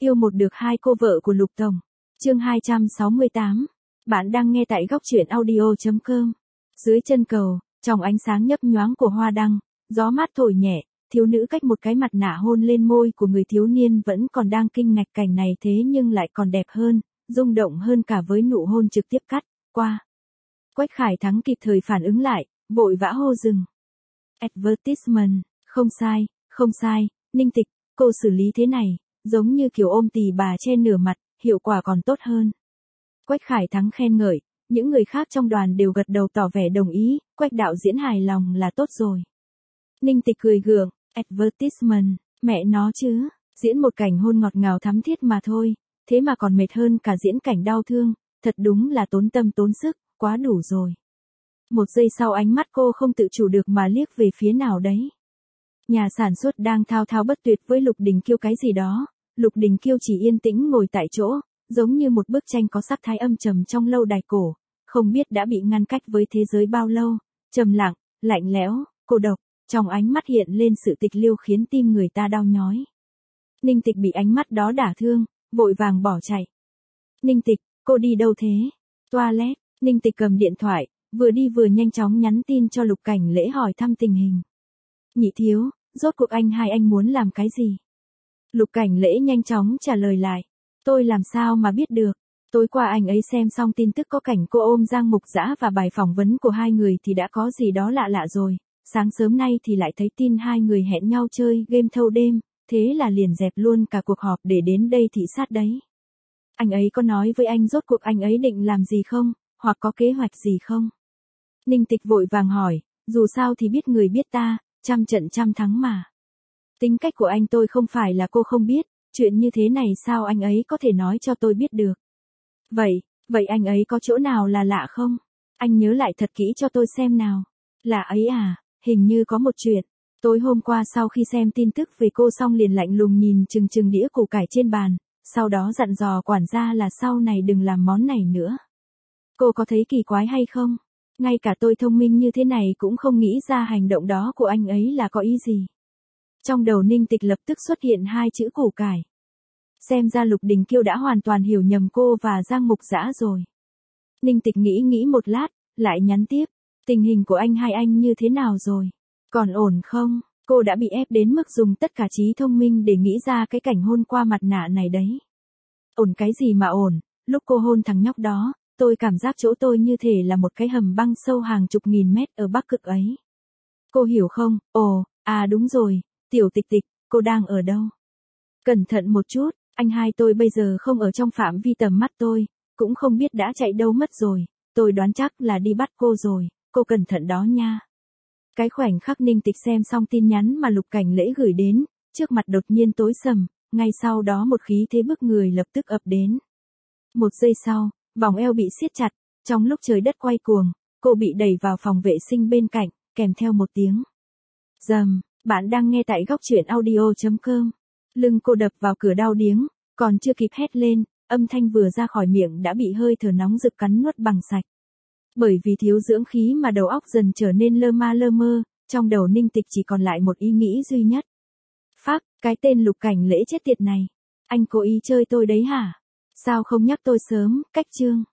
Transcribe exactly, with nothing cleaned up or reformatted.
Yêu một được hai cô vợ của Lục Tổng. Chương hai trăm sáu mươi tám. Bạn đang nghe tại góc truyện audio chấm com. Dưới chân cầu, trong ánh sáng nhấp nhoáng của hoa đăng, gió mát thổi nhẹ, thiếu nữ cách một cái mặt nạ hôn lên môi của người thiếu niên vẫn còn đang kinh ngạc cảnh này thế nhưng lại còn đẹp hơn, rung động hơn cả với nụ hôn trực tiếp cắt qua. Quách Khải Thắng kịp thời phản ứng lại, vội vã hô dừng. Advertisement, không sai, không sai, Ninh Tịch, cô xử lý thế này, giống như kiểu ôm tì bà che nửa mặt, hiệu quả còn tốt hơn. Quách Khải Thắng khen ngợi, những người khác trong đoàn đều gật đầu tỏ vẻ đồng ý, Quách đạo diễn hài lòng là tốt rồi. Ninh Tịch cười gượng, advertisement, mẹ nó chứ, diễn một cảnh hôn ngọt ngào thắm thiết mà thôi, thế mà còn mệt hơn cả diễn cảnh đau thương, thật đúng là tốn tâm tốn sức, quá đủ rồi. Một giây sau ánh mắt cô không tự chủ được mà liếc về phía nào đấy. Nhà sản xuất đang thao thao bất tuyệt với Lục Đình Kiêu cái gì đó, Lục Đình Kiêu chỉ yên tĩnh ngồi tại chỗ, giống như một bức tranh có sắc thái âm trầm trong lâu đài cổ, không biết đã bị ngăn cách với thế giới bao lâu, trầm lặng, lạnh lẽo, cô độc, trong ánh mắt hiện lên sự tịch liêu khiến tim người ta đau nhói. Ninh Tịch bị ánh mắt đó đả thương, vội vàng bỏ chạy. Ninh Tịch, cô đi đâu thế? Toilet, Ninh Tịch cầm điện thoại, vừa đi vừa nhanh chóng nhắn tin cho Lục Cảnh Lễ hỏi thăm tình hình. Nhị thiếu, rốt cuộc anh hai anh muốn làm cái gì? Lục Cảnh Lễ nhanh chóng trả lời lại. Tôi làm sao mà biết được? Tối qua anh ấy xem xong tin tức có cảnh cô ôm Giang Mục Dã và bài phỏng vấn của hai người thì đã có gì đó lạ lạ rồi. Sáng sớm nay thì lại thấy tin hai người hẹn nhau chơi game thâu đêm, thế là liền dẹp luôn cả cuộc họp để đến đây thị sát đấy. Anh ấy có nói với anh rốt cuộc anh ấy định làm gì không, hoặc có kế hoạch gì không? Ninh Tịch vội vàng hỏi, dù sao thì biết người biết ta, trăm trận trăm thắng mà. Tính cách của anh tôi không phải là cô không biết, chuyện như thế này sao anh ấy có thể nói cho tôi biết được. Vậy, vậy anh ấy có chỗ nào là lạ không? Anh nhớ lại thật kỹ cho tôi xem nào. Lạ ấy à, hình như có một chuyện. Tối hôm qua sau khi xem tin tức về cô xong liền lạnh lùng nhìn chừng chừng đĩa củ cải trên bàn, sau đó dặn dò quản gia là sau này đừng làm món này nữa. Cô có thấy kỳ quái hay không? Ngay cả tôi thông minh như thế này cũng không nghĩ ra hành động đó của anh ấy là có ý gì. Trong đầu Ninh Tịch lập tức xuất hiện hai chữ củ cải. Xem ra Lục Đình Kiêu đã hoàn toàn hiểu nhầm cô và Giang Mục Dã rồi. Ninh Tịch nghĩ nghĩ một lát, lại nhắn tiếp. Tình hình của anh hai anh như thế nào rồi? Còn ổn không? Cô đã bị ép đến mức dùng tất cả trí thông minh để nghĩ ra cái cảnh hôn qua mặt nạ này đấy. Ổn cái gì mà ổn, lúc cô hôn thằng nhóc đó, tôi cảm giác chỗ tôi như thể là một cái hầm băng sâu hàng chục nghìn mét ở Bắc Cực ấy. Cô hiểu không? Ồ, à đúng rồi, Tiểu Tịch Tịch, cô đang ở đâu? Cẩn thận một chút, anh hai tôi bây giờ không ở trong phạm vi tầm mắt tôi, cũng không biết đã chạy đâu mất rồi, tôi đoán chắc là đi bắt cô rồi, cô cẩn thận đó nha. Cái khoảnh khắc Ninh Tịch xem xong tin nhắn mà Lục Cảnh Lễ gửi đến, trước mặt đột nhiên tối sầm, ngay sau đó một khí thế bức người lập tức ập đến. Một giây sau, vòng eo bị siết chặt, trong lúc trời đất quay cuồng, cô bị đẩy vào phòng vệ sinh bên cạnh, kèm theo một tiếng rầm. Bạn đang nghe tại góc truyện audio chấm com. Lưng cô đập vào cửa đau điếng, còn chưa kịp hét lên, âm thanh vừa ra khỏi miệng đã bị hơi thở nóng rực cắn nuốt bằng sạch. Bởi vì thiếu dưỡng khí mà đầu óc dần trở nên lơ ma lơ mơ, trong đầu Ninh Tịch chỉ còn lại một ý nghĩ duy nhất. Phác, cái tên Lục Cảnh Lễ chết tiệt này. Anh cố ý chơi tôi đấy hả? Sao không nhắc tôi sớm, cách chương.